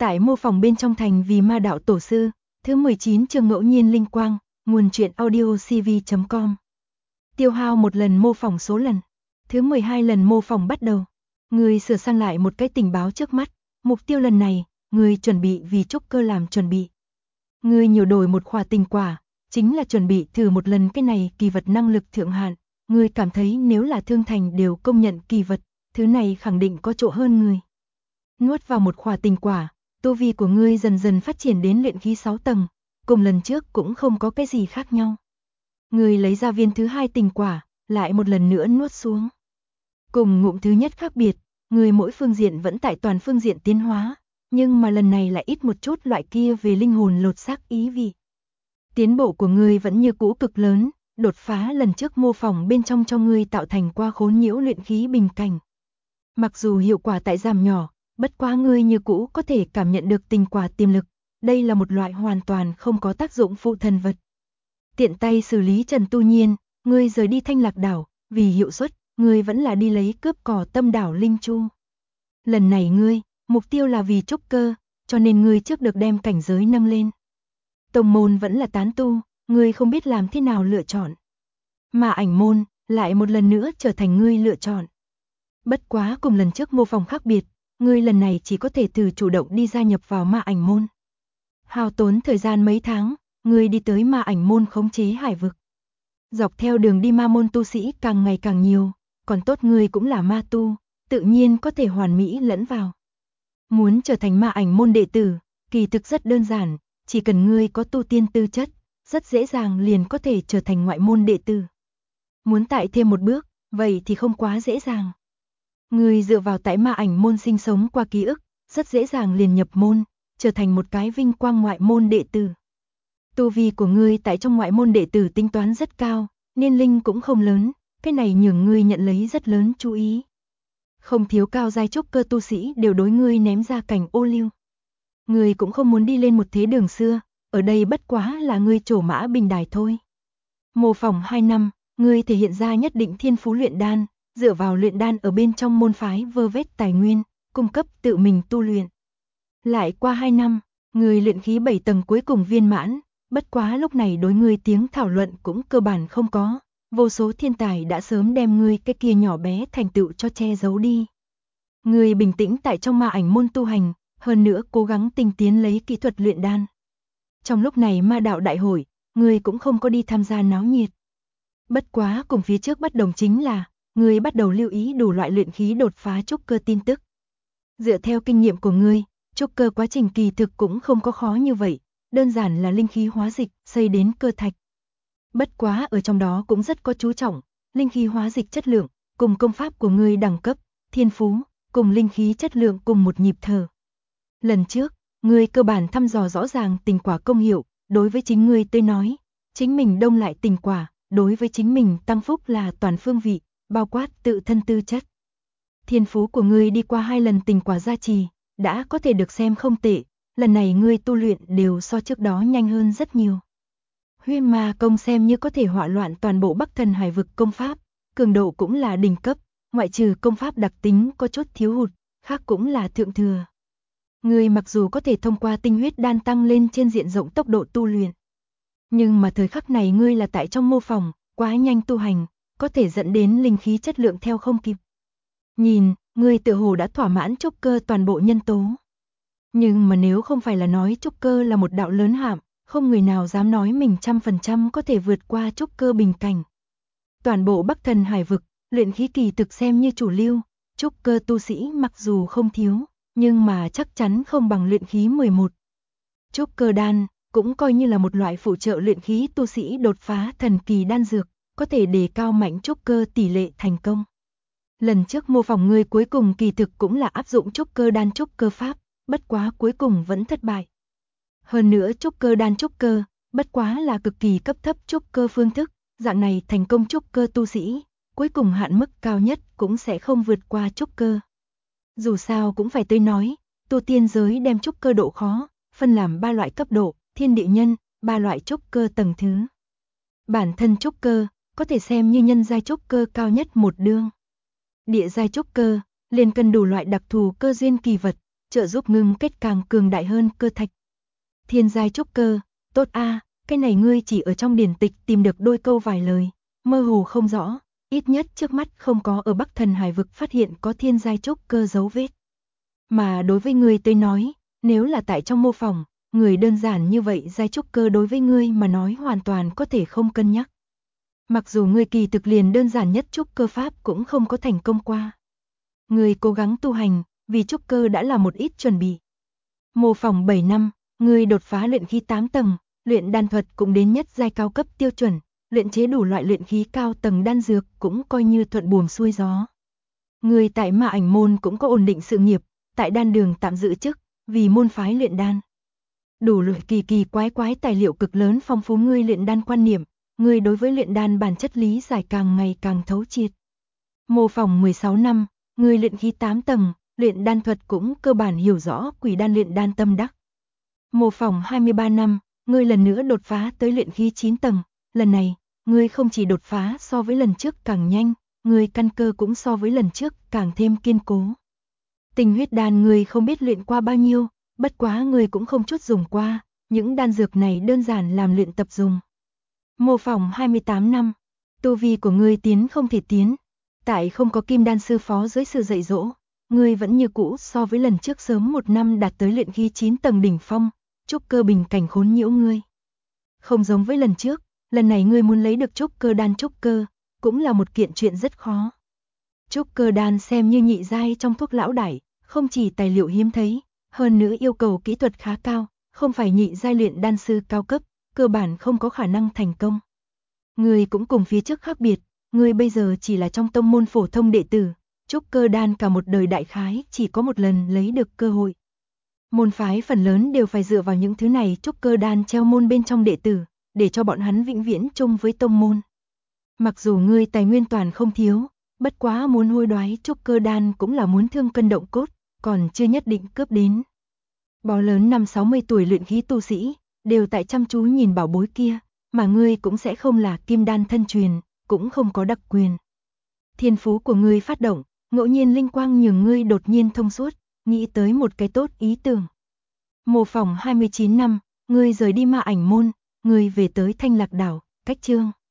Tại mô phỏng bên trong thành vì ma đạo tổ sư, thứ 19 chương ngẫu nhiên linh quang, nguồn truyện audio cv.com. Tiêu hao một lần mô phỏng số lần. Thứ 12 lần mô phỏng bắt đầu. Người sửa sang lại một cái tình báo trước mắt. Mục tiêu lần này, người chuẩn bị vì trúc cơ làm chuẩn bị. Người nhiều đổi một khỏa tình quả, chính là chuẩn bị thử một lần cái này kỳ vật năng lực thượng hạn. Người cảm thấy nếu là thương thành đều công nhận kỳ vật, thứ này khẳng định có chỗ hơn người. Nuốt vào một khỏa tình quả, tu vi của ngươi dần dần phát triển đến luyện khí 6 tầng, cùng lần trước cũng không có cái gì khác nhau. Ngươi lấy ra viên thứ 2 tình quả, lại một lần nữa nuốt xuống. Cùng ngụm thứ nhất khác biệt, ngươi mỗi phương diện vẫn tại toàn phương diện tiến hóa, nhưng mà lần này lại ít một chút loại kia về linh hồn lột xác ý vị. Tiến bộ của ngươi vẫn như cũ cực lớn, đột phá lần trước mô phỏng bên trong cho ngươi tạo thành qua khốn nhiễu luyện khí bình cảnh. Mặc dù hiệu quả tại giảm nhỏ, bất quá ngươi như cũ có thể cảm nhận được tình quả tiềm lực, đây là một loại hoàn toàn không có tác dụng phụ thần vật. Tiện tay xử lý Trần Tu Nhiên, ngươi rời đi Thanh Lạc đảo, vì hiệu suất, ngươi vẫn là đi lấy cướp cỏ Tâm đảo Linh Chu. Lần này ngươi, mục tiêu là vì trúc cơ, cho nên ngươi trước được đem cảnh giới nâng lên. Tông môn vẫn là tán tu, ngươi không biết làm thế nào lựa chọn. Mà ảnh môn, lại một lần nữa trở thành ngươi lựa chọn. Bất quá cùng lần trước mô phỏng khác biệt, ngươi lần này chỉ có thể thử chủ động đi gia nhập vào ma ảnh môn. Hao tốn thời gian mấy tháng, ngươi đi tới ma ảnh môn khống chế hải vực. Dọc theo đường đi ma môn tu sĩ càng ngày càng nhiều, còn tốt ngươi cũng là ma tu, tự nhiên có thể hoàn mỹ lẫn vào. Muốn trở thành ma ảnh môn đệ tử, kỳ thực rất đơn giản, chỉ cần ngươi có tu tiên tư chất, rất dễ dàng liền có thể trở thành ngoại môn đệ tử. Muốn tại thêm một bước, vậy thì không quá dễ dàng. Ngươi dựa vào tại ma ảnh môn sinh sống qua ký ức, rất dễ dàng liền nhập môn, trở thành một cái vinh quang ngoại môn đệ tử. Tu vi của ngươi tại trong ngoại môn đệ tử tính toán rất cao, niên linh cũng không lớn, cái này nhường ngươi nhận lấy rất lớn chú ý. Không thiếu cao giai trúc cơ tu sĩ đều đối ngươi ném ra cảnh ô liu. Ngươi cũng không muốn đi lên một thế đường xưa, ở đây bất quá là ngươi trổ mã bình đài thôi. Mô phỏng 2 năm, ngươi thể hiện ra nhất định thiên phú luyện đan, dựa vào luyện đan ở bên trong môn phái vơ vét tài nguyên, cung cấp tự mình tu luyện. Lại qua 2 năm, ngươi luyện khí 7 tầng cuối cùng viên mãn, bất quá lúc này đối ngươi tiếng thảo luận cũng cơ bản không có, vô số thiên tài đã sớm đem ngươi cái kia nhỏ bé thành tựu cho che giấu đi. Ngươi bình tĩnh tại trong ma ảnh môn tu hành, hơn nữa cố gắng tinh tiến lấy kỹ thuật luyện đan. Trong lúc này ma đạo đại hội, ngươi cũng không có đi tham gia náo nhiệt. Bất quá cùng phía trước bất đồng chính là, ngươi bắt đầu lưu ý đủ loại luyện khí đột phá trúc cơ tin tức. Dựa theo kinh nghiệm của ngươi, trúc cơ quá trình kỳ thực cũng không có khó như vậy, đơn giản là linh khí hóa dịch, xây đến cơ thạch. Bất quá ở trong đó cũng rất có chú trọng, linh khí hóa dịch chất lượng, cùng công pháp của ngươi đẳng cấp, thiên phú, cùng linh khí chất lượng cùng một nhịp thở. Lần trước, ngươi cơ bản thăm dò rõ ràng tình quả công hiệu, đối với chính ngươi tới nói, chính mình đông lại tình quả, đối với chính mình tăng phúc là toàn phương vị, bao quát tự thân tư chất. Thiên phú của ngươi đi qua 2 lần tình quả gia trì, đã có thể được xem không tệ, lần này ngươi tu luyện đều so trước đó nhanh hơn rất nhiều. Huyên ma công xem như có thể hỏa loạn toàn bộ Bắc Thần Hải vực công pháp, cường độ cũng là đỉnh cấp, ngoại trừ công pháp đặc tính có chút thiếu hụt, khác cũng là thượng thừa. Ngươi mặc dù có thể thông qua tinh huyết đan tăng lên trên diện rộng tốc độ tu luyện, nhưng mà thời khắc này ngươi là tại trong mô phỏng, quá nhanh tu hành, có thể dẫn đến linh khí chất lượng theo không kịp. Nhìn, ngươi tự hồ đã thỏa mãn trúc cơ toàn bộ nhân tố. Nhưng mà nếu không phải là nói trúc cơ là một đạo lớn hạm, không người nào dám nói mình 100% có thể vượt qua trúc cơ bình cảnh. Toàn bộ Bắc Thần Hải vực, luyện khí kỳ thực xem như chủ lưu, trúc cơ tu sĩ mặc dù không thiếu, nhưng mà chắc chắn không bằng luyện khí 11. Trúc cơ đan cũng coi như là một loại phụ trợ luyện khí tu sĩ đột phá thần kỳ đan dược, có thể đề cao mạnh trúc cơ tỷ lệ thành công. Lần trước mô phỏng ngươi cuối cùng kỳ thực cũng là áp dụng trúc cơ đan trúc cơ pháp, bất quá cuối cùng vẫn thất bại. Hơn nữa trúc cơ đan trúc cơ, bất quá là cực kỳ cấp thấp trúc cơ phương thức, dạng này thành công trúc cơ tu sĩ, cuối cùng hạn mức cao nhất cũng sẽ không vượt qua trúc cơ. Dù sao cũng phải tới nói, tu tiên giới đem trúc cơ độ khó, phân làm 3 loại cấp độ, thiên địa nhân, 3 loại trúc cơ tầng thứ. Bản thân trúc cơ, có thể xem như nhân giai trúc cơ cao nhất một đương. Địa giai trúc cơ, liền cần đủ loại đặc thù cơ duyên kỳ vật, trợ giúp ngưng kết càng cường đại hơn cơ thạch. Thiên giai trúc cơ, tốt a, cái này ngươi chỉ ở trong điển tịch tìm được đôi câu vài lời, mơ hồ không rõ, ít nhất trước mắt không có ở Bắc Thần Hải vực phát hiện có thiên giai trúc cơ dấu vết. Mà đối với ngươi tôi nói, nếu là tại trong mô phỏng, người đơn giản như vậy giai trúc cơ đối với ngươi mà nói hoàn toàn có thể không cân nhắc. Mặc dù ngươi kỳ thực liền đơn giản nhất trúc cơ pháp cũng không có thành công qua. Ngươi cố gắng tu hành, vì trúc cơ đã là một ít chuẩn bị. Mô phỏng 7 năm, ngươi đột phá luyện khí 8 tầng, luyện đan thuật cũng đến nhất giai cao cấp tiêu chuẩn, luyện chế đủ loại luyện khí cao tầng đan dược cũng coi như thuận buồm xuôi gió. Ngươi tại Ma Ảnh môn cũng có ổn định sự nghiệp, tại đan đường tạm giữ chức, vì môn phái luyện đan. Đủ loại kỳ quái tài liệu cực lớn phong phú ngươi luyện đan quan niệm, ngươi đối với luyện đan bản chất lý giải càng ngày càng thấu triệt. Mô phỏng 16 năm, ngươi luyện khí 8 tầng, luyện đan thuật cũng cơ bản hiểu rõ quỷ đan luyện đan tâm đắc. Mô phỏng 23 năm, ngươi lần nữa đột phá tới luyện khí 9 tầng, lần này, ngươi không chỉ đột phá so với lần trước càng nhanh, ngươi căn cơ cũng so với lần trước càng thêm kiên cố. Tình huyết đan ngươi không biết luyện qua bao nhiêu, bất quá ngươi cũng không chút dùng qua, những đan dược này đơn giản làm luyện tập dùng. Mô phỏng 28 năm, tu vi của ngươi tiến không thể tiến, tại không có kim đan sư phó dưới sự dạy dỗ, ngươi vẫn như cũ so với lần trước sớm 1 năm đạt tới luyện khí 9 tầng đỉnh phong, trúc cơ bình cảnh khốn nhiễu ngươi. Không giống với lần trước, lần này ngươi muốn lấy được trúc cơ đan trúc cơ, cũng là một kiện chuyện rất khó. Trúc cơ đan xem như nhị giai trong thuốc lão đải, không chỉ tài liệu hiếm thấy, hơn nữa yêu cầu kỹ thuật khá cao, không phải nhị giai luyện đan sư cao cấp, cơ bản không có khả năng thành công. Ngươi cũng cùng phía trước khác biệt, ngươi bây giờ chỉ là trong tông môn phổ thông đệ tử, trúc cơ đan cả một đời đại khái chỉ có một lần lấy được cơ hội. Môn phái phần lớn đều phải dựa vào những thứ này trúc cơ đan treo môn bên trong đệ tử, để cho bọn hắn vĩnh viễn chung với tông môn. Mặc dù ngươi tài nguyên toàn không thiếu, bất quá muốn hối đoái trúc cơ đan cũng là muốn thương cân động cốt, còn chưa nhất định cướp đến. Bó lớn 5-60 tuổi luyện khí tu sĩ, đều tại chăm chú nhìn bảo bối kia, mà ngươi cũng sẽ không là kim đan thân truyền, cũng không có đặc quyền. Thiên phú của ngươi phát động, ngẫu nhiên linh quang nhường ngươi đột nhiên thông suốt, nghĩ tới một cái tốt ý tưởng. Mô phỏng 29 năm, ngươi rời đi Ma Ảnh môn, ngươi về tới Thanh Lạc đảo, cách chương.